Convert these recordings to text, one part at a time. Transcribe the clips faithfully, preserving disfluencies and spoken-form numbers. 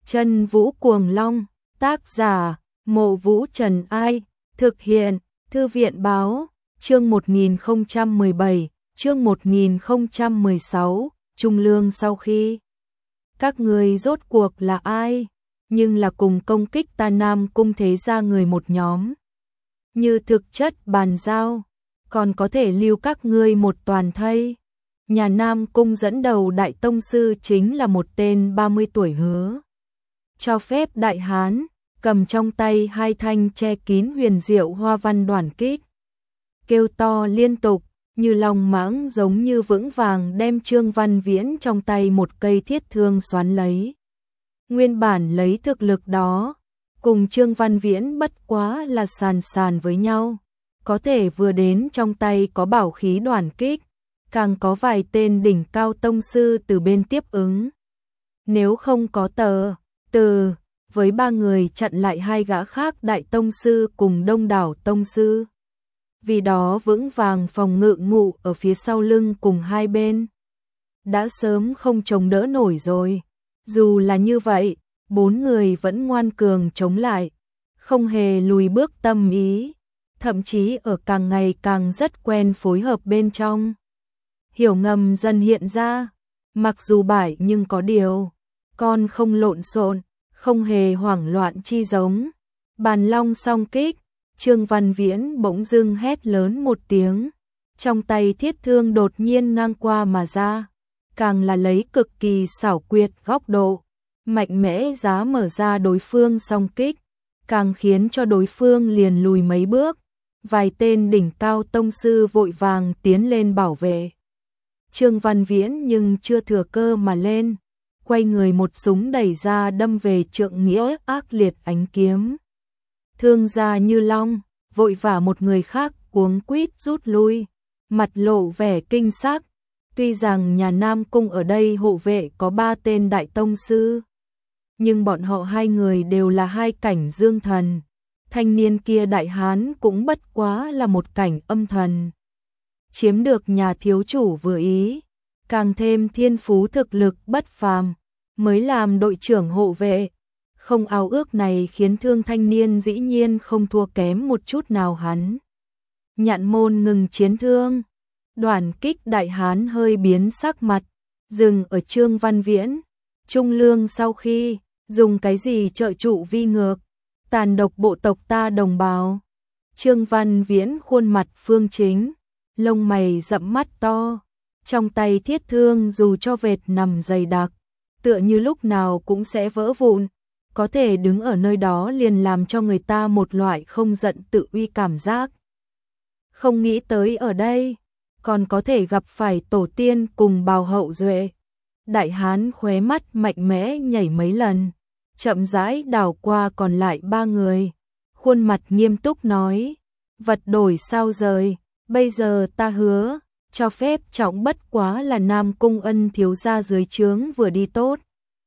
Chân Vũ Cuồng Long, tác giả, Mộ Vũ Trần Ai, thực hiện, Thư viện Báo, chương một nghìn không trăm mười bảy, chương một nghìn không trăm mười sáu, Trung Lương sau khi. Các người rốt cuộc là ai? Nhưng là cùng công kích ta Nam Cung thế gia người một nhóm. Như thực chất bàn giao, còn có thể lưu các ngươi một toàn thây. Nhà Nam Cung dẫn đầu đại tông sư chính là một tên ba mươi tuổi hứa. Cho phép đại hán, cầm trong tay hai thanh che kín huyền diệu hoa văn đoản kích. Kêu to liên tục, như long mãng giống như vững vàng đem Trương Văn Viễn trong tay một cây thiết thương xoắn lấy. Nguyên bản lấy thực lực đó, cùng Trương Văn Viễn bất quá là sàn sàn với nhau. Có thể vừa đến trong tay có bảo khí đoản kích, càng có vài tên đỉnh cao tông sư từ bên tiếp ứng. Nếu không có tờ, từ, với ba người chặn lại hai gã khác đại tông sư cùng đông đảo tông sư. Vì đó vững vàng phòng ngự ngụ ở phía sau lưng cùng hai bên. Đã sớm không chống đỡ nổi rồi. Dù là như vậy, bốn người vẫn ngoan cường chống lại, không hề lùi bước tâm ý, thậm chí ở càng ngày càng rất quen phối hợp bên trong. Hiểu ngầm dần hiện ra, mặc dù bại nhưng có điều, con không lộn xộn, không hề hoảng loạn chi giống. Bàn long song kích, Trương Văn Viễn bỗng dưng hét lớn một tiếng, trong tay thiết thương đột nhiên ngang qua mà ra, càng là lấy cực kỳ xảo quyệt góc độ, mạnh mẽ giá mở ra đối phương song kích, càng khiến cho đối phương liền lùi mấy bước. Vài tên đỉnh cao tông sư vội vàng tiến lên bảo vệ. Trương Văn Viễn nhưng chưa thừa cơ mà lên, quay người một súng đẩy ra đâm về trượng nghĩa ác liệt ánh kiếm. Thương gia như long, vội vã một người khác cuống quýt rút lui, mặt lộ vẻ kinh sắc. Tuy rằng nhà Nam Cung ở đây hộ vệ có ba tên đại tông sư, nhưng bọn họ hai người đều là hai cảnh dương thần. Thanh niên kia đại hán cũng bất quá là một cảnh âm thần. Chiếm được nhà thiếu chủ vừa ý, càng thêm thiên phú thực lực bất phàm, mới làm đội trưởng hộ vệ. Không ao ước này khiến thương thanh niên dĩ nhiên không thua kém một chút nào hắn. Nhạn môn ngừng chiến thương, đoản kích đại hán hơi biến sắc mặt, dừng ở Trương Văn Viễn. Trung Lương sau khi, dùng cái gì trợ trụ vi ngược, tàn độc bộ tộc ta đồng bào. Trương Văn Viễn khuôn mặt phương chính, lông mày rậm mắt to, trong tay thiết thương dù cho vệt nằm dày đặc, tựa như lúc nào cũng sẽ vỡ vụn, có thể đứng ở nơi đó liền làm cho người ta một loại không giận tự uy cảm giác. Không nghĩ tới ở đây, còn có thể gặp phải tổ tiên cùng bào hậu duệ. Đại hán khóe mắt mạnh mẽ nhảy mấy lần, chậm rãi đảo qua còn lại ba người, khuôn mặt nghiêm túc nói, vật đổi sao rời, bây giờ ta hứa, cho phép trọng bất quá là Nam Cung ân thiếu gia dưới trướng vừa đi tốt.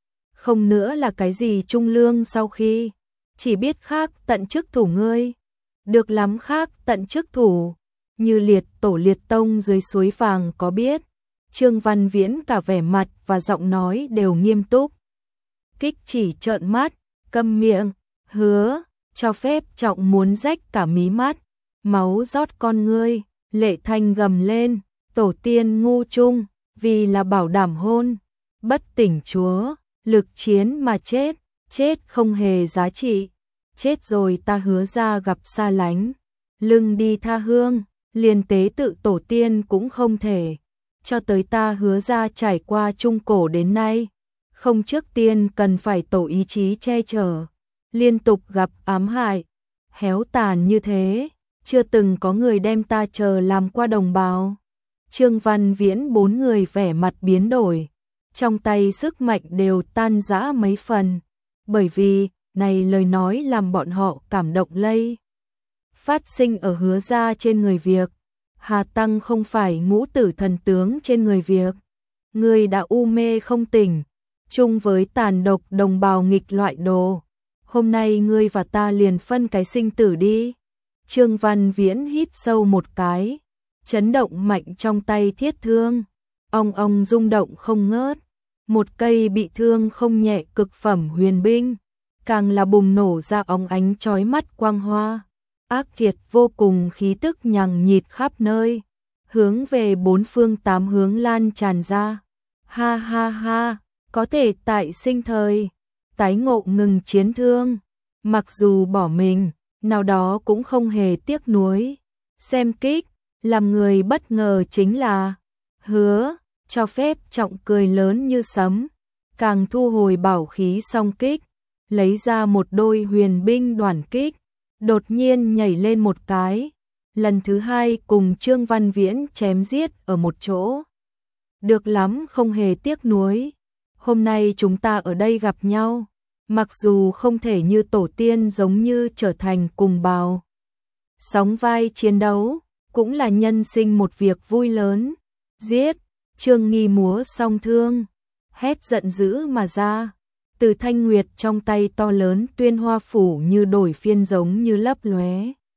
Không nữa là cái gì Trung Lương sau khi, chỉ biết khác tận chức thủ ngươi, được lắm khác tận chức thủ, như liệt tổ liệt tông dưới suối vàng có biết. Trương Văn Viễn cả vẻ mặt và giọng nói đều nghiêm túc. Kích chỉ trợn mắt, câm miệng, hứa, cho phép trọng muốn rách cả mí mắt, máu rót con ngươi, lệ thanh gầm lên, tổ tiên ngu chung, vì là bảo đảm hôn, bất tỉnh chúa, lực chiến mà chết, chết không hề giá trị, chết rồi ta hứa ra gặp xa lánh, lưng đi tha hương, liền tế tự tổ tiên cũng không thể, cho tới ta hứa ra trải qua trung cổ đến nay. Không trước tiên cần phải tổ ý chí che chở, liên tục gặp ám hại, héo tàn như thế, chưa từng có người đem ta chờ làm qua đồng bào. Trương Văn Viễn bốn người vẻ mặt biến đổi, trong tay sức mạnh đều tan rã mấy phần, bởi vì này lời nói làm bọn họ cảm động lây. Phát sinh ở hứa ra trên người việc, Hà Tăng không phải ngũ tử thần tướng trên người việc, người đã u mê không tỉnh, chung với tàn độc đồng bào nghịch loại đồ. Hôm nay ngươi và ta liền phân cái sinh tử đi. Trương Văn Viễn hít sâu một cái, chấn động mạnh trong tay thiết thương, ong ong rung động không ngớt. một cây bị thương không nhẹ cực phẩm huyền binh, càng là bùng nổ ra óng ánh chói mắt quang hoa, ác liệt vô cùng, khí tức nhằng nhịt khắp nơi, hướng về bốn phương tám hướng lan tràn ra. Ha ha ha, có thể tại sinh thời tái ngộ ngừng chiến thương, mặc dù bỏ mình, nào đó cũng không hề tiếc nuối. Xem kích, làm người bất ngờ chính là Hứa, cho phép trọng cười lớn như sấm, càng thu hồi bảo khí song kích, lấy ra một đôi huyền binh đoàn kích, đột nhiên nhảy lên một cái, lần thứ hai cùng Trương Văn Viễn chém giết ở một chỗ. Được lắm, không hề tiếc nuối. Hôm nay chúng ta ở đây gặp nhau, mặc dù không thể như tổ tiên giống như trở thành cùng bào sóng vai chiến đấu, cũng là nhân sinh một việc vui lớn. Giết! Trương Nghi múa song thương, hét giận dữ mà ra, từ thanh nguyệt trong tay to lớn tuyên hoa phủ như đổi phiên giống như lấp lóe.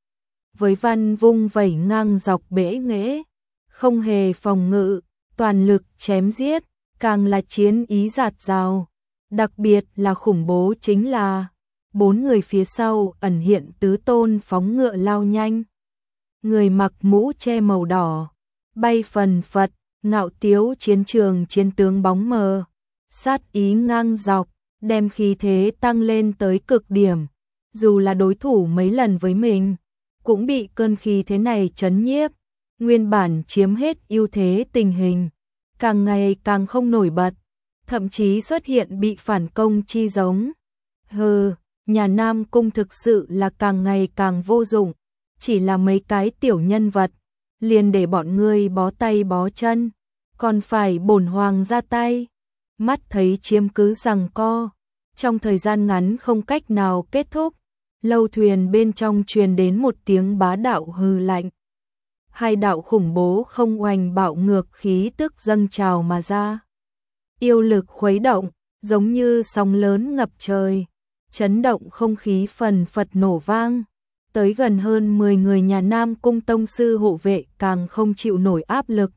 Với văn vung vẩy ngang dọc bể nghễ, không hề phòng ngự, toàn lực chém giết, càng là chiến ý dạt dào. Đặc biệt là khủng bố chính là bốn người phía sau ẩn hiện tứ tôn phóng ngựa lao nhanh. Người mặc mũ che màu đỏ, bay phần phật, ngạo tiếu chiến trường chiến tướng bóng mờ, sát ý ngang dọc, đem khí thế tăng lên tới cực điểm. Dù là đối thủ mấy lần với mình, cũng bị cơn khí thế này chấn nhiếp, nguyên bản chiếm hết ưu thế tình hình, càng ngày càng không nổi bật, thậm chí xuất hiện bị phản công chi giống. Hừ, nhà Nam Cung thực sự là càng ngày càng vô dụng, chỉ là mấy cái tiểu nhân vật, liền để bọn ngươi bó tay bó chân, còn phải bổn hoàng ra tay. Mắt thấy chiếm cứ giằng co, trong thời gian ngắn không cách nào kết thúc, lâu thuyền bên trong truyền đến một tiếng bá đạo hừ lạnh. Hai đạo khủng bố không oanh bạo ngược khí tức dâng trào mà ra. Yêu lực khuấy động, giống như sóng lớn ngập trời, chấn động không khí phần phật nổ vang. Tới gần hơn mười người nhà Nam Cung tông sư hộ vệ càng không chịu nổi áp lực,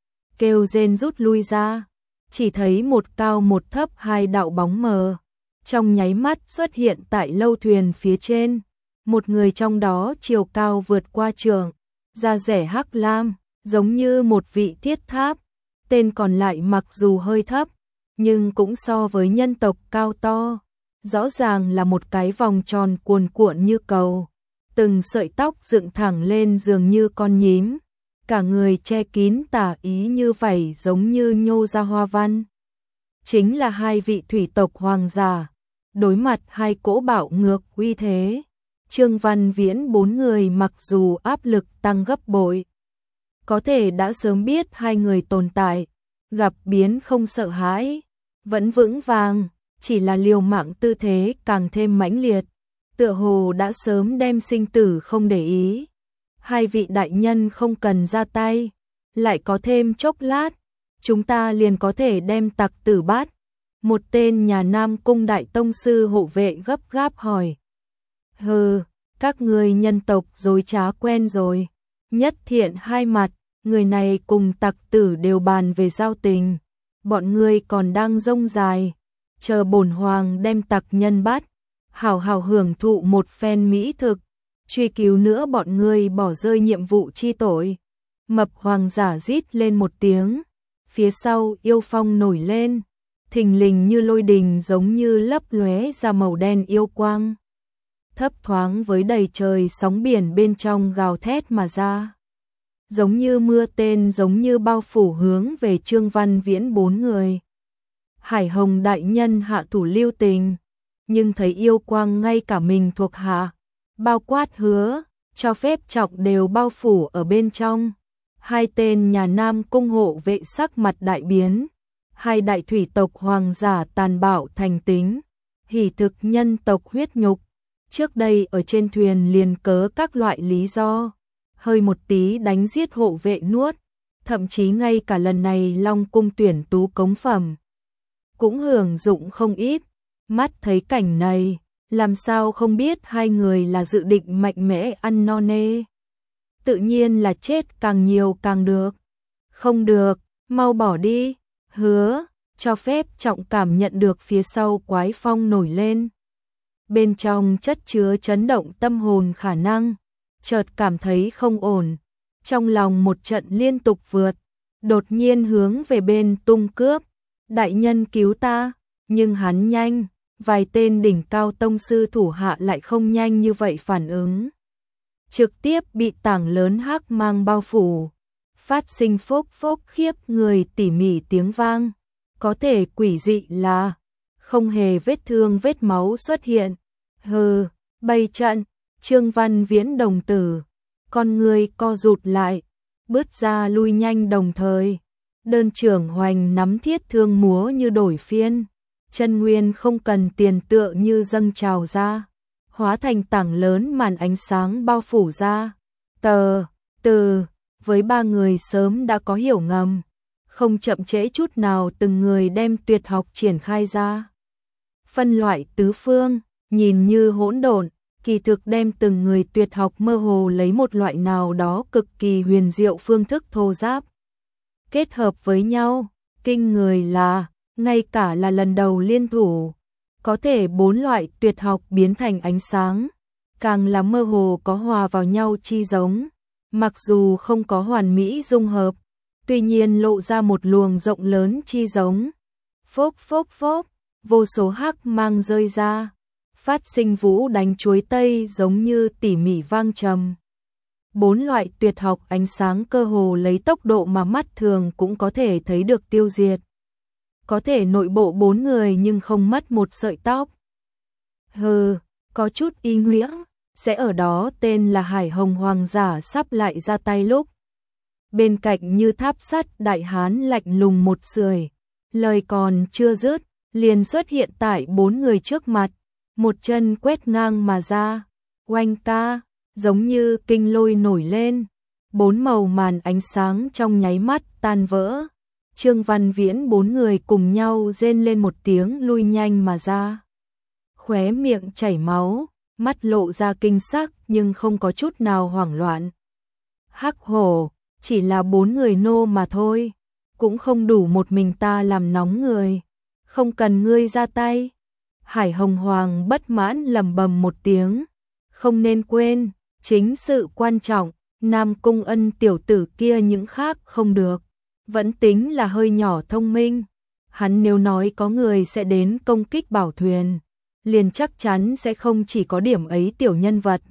kêu rên rút lui ra, chỉ thấy một cao một thấp hai đạo bóng mờ, trong nháy mắt xuất hiện tại lâu thuyền phía trên. Một người trong đó chiều cao vượt qua trượng, da rẻ hắc lam, giống như một vị thiết tháp, tên còn lại mặc dù hơi thấp, nhưng cũng so với nhân tộc cao to, rõ ràng là một cái vòng tròn cuồn cuộn như cầu, từng sợi tóc dựng thẳng lên dường như con nhím, cả người che kín tà ý như vảy giống như nhô ra hoa văn. Chính là hai vị thủy tộc hoàng giả, đối mặt hai cỗ bạo ngược uy thế, Trương Văn Viễn bốn người mặc dù áp lực tăng gấp bội, có thể đã sớm biết hai người tồn tại, gặp biến không sợ hãi, vẫn vững vàng, chỉ là liều mạng tư thế càng thêm mãnh liệt, tựa hồ đã sớm đem sinh tử không để ý. Hai vị đại nhân không cần ra tay, lại có thêm chốc lát, chúng ta liền có thể đem tặc tử bắt. Một tên nhà Nam Cung đại tông sư hộ vệ gấp gáp hỏi. Hừ, các người nhân tộc dối trá quen rồi. Nhất Thiện hai mặt, người này cùng tặc tử đều bàn về giao tình, bọn ngươi còn đang rông dài, chờ bổn hoàng đem tặc nhân bắt, hảo hảo hưởng thụ một phen mỹ thực, truy cứu nữa bọn ngươi bỏ rơi nhiệm vụ chi tội. Mập hoàng giả rít lên một tiếng, phía sau yêu phong nổi lên, thình lình như lôi đình giống như lấp lóe ra màu đen yêu quang, thấp thoáng với đầy trời sóng biển bên trong gào thét mà ra, giống như mưa tên giống như bao phủ hướng về Trương Văn Viễn bốn người. Hải Hồng đại nhân hạ thủ lưu tình, nhưng thấy yêu quang ngay cả mình thuộc hạ, bao quát hứa, cho phép chọc đều bao phủ ở bên trong. Hai tên nhà Nam Cung hộ vệ sắc mặt đại biến, hai đại thủy tộc hoàng giả tàn bạo thành tính, hỉ thực nhân tộc huyết nhục, trước đây ở trên thuyền liền cớ các loại lý do, hơi một tí đánh giết hộ vệ nuốt, thậm chí ngay cả lần này Long Cung tuyển tú cống phẩm cũng hưởng dụng không ít. Mắt thấy cảnh này, làm sao không biết hai người là dự định mạnh mẽ ăn no nê. Tự nhiên là chết càng nhiều càng được. Không được, mau bỏ đi. Hứa, cho phép Trọng cảm nhận được phía sau quái phong nổi lên. Bên trong chất chứa chấn động tâm hồn khả năng, chợt cảm thấy không ổn, trong lòng một trận liên tục vượt, đột nhiên hướng về bên tung cướp. Đại nhân cứu ta, nhưng hắn nhanh, vài tên đỉnh cao tông sư thủ hạ lại không nhanh như vậy phản ứng. Trực tiếp bị tảng lớn hắc mang bao phủ, phát sinh phốc phốc khiếp người tỉ mỉ tiếng vang. Có thể quỷ dị là không hề vết thương vết máu xuất hiện. Hừ, bày trận, Trương Văn Viễn đồng tử, con người co rụt lại, bước ra lui nhanh đồng thời. Đơn trưởng hoành nắm thiết thương múa như đổi phiên, chân nguyên không cần tiền tựa như dâng trào ra, hóa thành tảng lớn màn ánh sáng bao phủ ra. Tờ, từ, với ba người sớm đã có hiểu ngầm, không chậm trễ chút nào từng người đem tuyệt học triển khai ra. Phân loại tứ phương, nhìn như hỗn độn, kỳ thực đem từng người tuyệt học mơ hồ lấy một loại nào đó cực kỳ huyền diệu phương thức thô giáp. Kết hợp với nhau, kinh người là, ngay cả là lần đầu liên thủ, có thể bốn loại tuyệt học biến thành ánh sáng, càng là mơ hồ có hòa vào nhau chi giống. Mặc dù không có hoàn mỹ dung hợp, tuy nhiên lộ ra một luồng rộng lớn chi giống. Phốc phốc phốc, vô số hắc mang rơi ra, phát sinh vũ đánh chuối tây giống như tỉ mỉ vang trầm. Bốn loại tuyệt học ánh sáng cơ hồ lấy tốc độ mà mắt thường cũng có thể thấy được tiêu diệt. Có thể nội bộ bốn người nhưng không mất một sợi tóc. Hừ, có chút ý nghĩa, sẽ ở đó tên là Hải Hồng Hoàng giả sắp lại ra tay lúc. Bên cạnh như tháp sắt đại hán lạnh lùng một sưởi, lời còn chưa dứt, liền xuất hiện tại bốn người trước mặt, một chân quét ngang mà ra, oanh ca, giống như kinh lôi nổi lên, bốn màu màn ánh sáng trong nháy mắt tan vỡ. Trương Văn Viễn bốn người cùng nhau rên lên một tiếng lui nhanh mà ra. Khóe miệng chảy máu, mắt lộ ra kinh sắc nhưng không có chút nào hoảng loạn. Hắc hổ, chỉ là bốn người nô mà thôi, cũng không đủ một mình ta làm nóng người, không cần ngươi ra tay. Hải Hồng Hoàng bất mãn lầm bầm một tiếng, không nên quên, chính sự quan trọng, Nam Cung Ân tiểu tử kia những khác không được, vẫn tính là hơi nhỏ thông minh. Hắn nếu nói có người sẽ đến công kích bảo thuyền, liền chắc chắn sẽ không chỉ có điểm ấy tiểu nhân vật.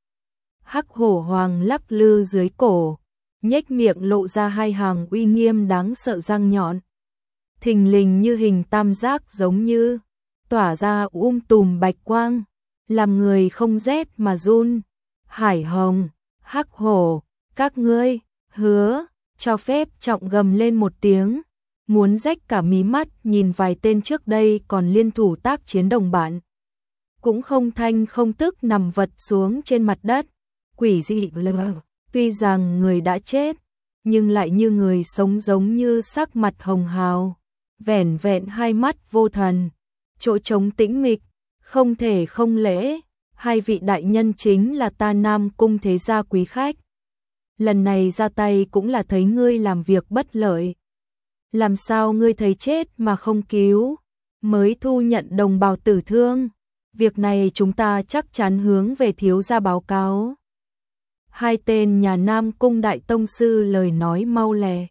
Hắc hổ hoàng lắc lư dưới cổ, nhếch miệng lộ ra hai hàng uy nghiêm đáng sợ răng nhọn, thình lình như hình tam giác giống như tỏa ra um tùm bạch quang, làm người không rét mà run. Hải Hồng, Hắc hổ, các ngươi hứa cho phép Trọng gầm lên một tiếng, muốn rách cả mí mắt nhìn vài tên trước đây còn liên thủ tác chiến đồng bạn, cũng không thanh không tức nằm vật xuống trên mặt đất. Quỷ dị lờ, tuy rằng người đã chết, nhưng lại như người sống, giống như sắc mặt hồng hào, vẻn vẹn hai mắt vô thần, chỗ trống tĩnh mịch, không thể không lễ. Hai vị đại nhân chính là ta Nam Cung thế gia quý khách, lần này ra tay cũng là thấy ngươi làm việc bất lợi, làm sao ngươi thấy chết mà không cứu, mới thu nhận đồng bào tử thương, việc này chúng ta chắc chắn hướng về thiếu gia báo cáo. Hai tên nhà Nam Cung đại tông sư lời nói mau lẹ,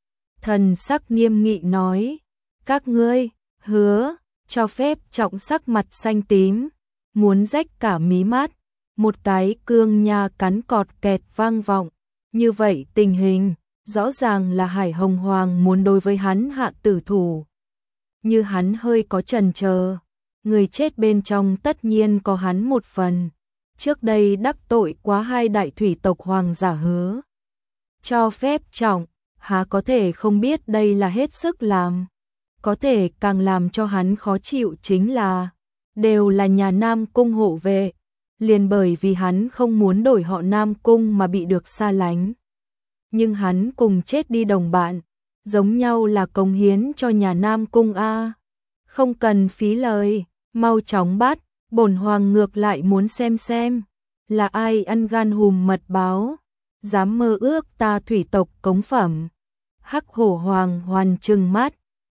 thần sắc nghiêm nghị nói, các ngươi hứa cho phép Trọng sắc mặt xanh tím, muốn rách cả mí mắt, một cái cương nha cắn cọt kẹt vang vọng. Như vậy tình hình, rõ ràng là Hải Hồng Hoàng muốn đối với hắn hạ tử thủ. Như hắn hơi có chần chờ, người chết bên trong tất nhiên có hắn một phần. Trước đây đắc tội quá hai đại thủy tộc hoàng giả hứa cho phép Trọng, há có thể không biết đây là hết sức làm. Có thể càng làm cho hắn khó chịu chính là đều là nhà Nam Cung hộ vệ, liền bởi vì hắn không muốn đổi họ Nam Cung mà bị được xa lánh. Nhưng hắn cùng chết đi đồng bạn, giống nhau là cống hiến cho nhà Nam Cung a. Không cần phí lời, mau chóng bắt, bổn hoàng ngược lại muốn xem xem là ai ăn gan hùm mật báo, dám mơ ước ta thủy tộc cống phẩm. Hắc hổ hoàng hoàn trừng mắt,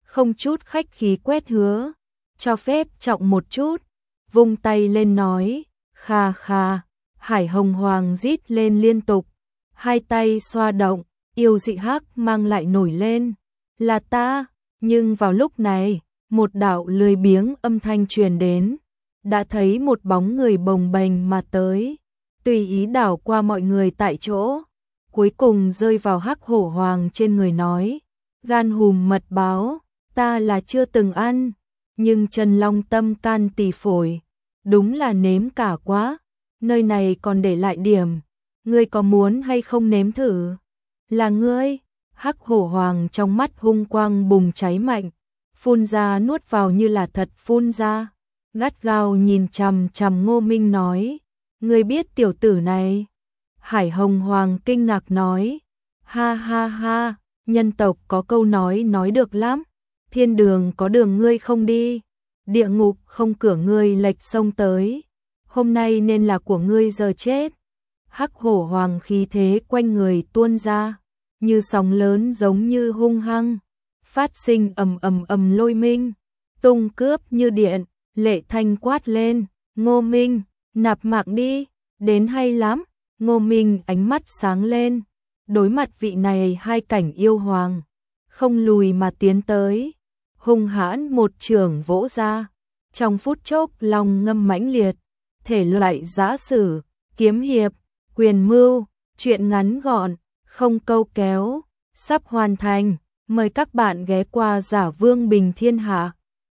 không chút khách khí quét Hứa, cho phép trọng một chút, vung tay lên nói, kha kha, Hải Hồng Hoàng rít lên liên tục, hai tay xoa động, yêu dị hắc mang lại nổi lên, là ta, nhưng vào lúc này, một đạo lười biếng âm thanh truyền đến, đã thấy một bóng người bồng bềnh mà tới, tùy ý đảo qua mọi người tại chỗ, cuối cùng rơi vào hắc hổ hoàng trên người nói, gan hùm mật báo, ta là chưa từng ăn, nhưng Trần Long tâm can tỳ phổi, đúng là nếm cả quá, nơi này còn để lại điểm, ngươi có muốn hay không nếm thử? Là ngươi? Hắc hổ hoàng trong mắt hung quang bùng cháy mạnh, phun ra nuốt vào như là thật phun ra, gắt gao nhìn chằm chằm Ngô Minh nói, ngươi biết tiểu tử này? Hải Hồng Hoàng kinh ngạc nói, ha ha ha, nhân tộc có câu nói nói được lắm, thiên đường có đường ngươi không đi, địa ngục không cửa ngươi lệch sông tới, hôm nay nên là của ngươi giờ chết. Hắc hổ hoàng khí thế quanh người tuôn ra, như sóng lớn giống như hung hăng, phát sinh ầm ầm ầm lôi minh, tung cướp như điện, Lệ Thanh quát lên, Ngô Minh, nạp mạng đi, đến hay lắm. Ngô Minh ánh mắt sáng lên, đối mặt vị này hai cảnh yêu hoàng, không lùi mà tiến tới, hung hãn một trường vỗ ra, trong phút chốc lòng ngâm mãnh liệt, thể loại giã sử, kiếm hiệp, quyền mưu, truyện ngắn gọn, không câu kéo, sắp hoàn thành, mời các bạn ghé qua Giả Vương Bình Thiên Hạ.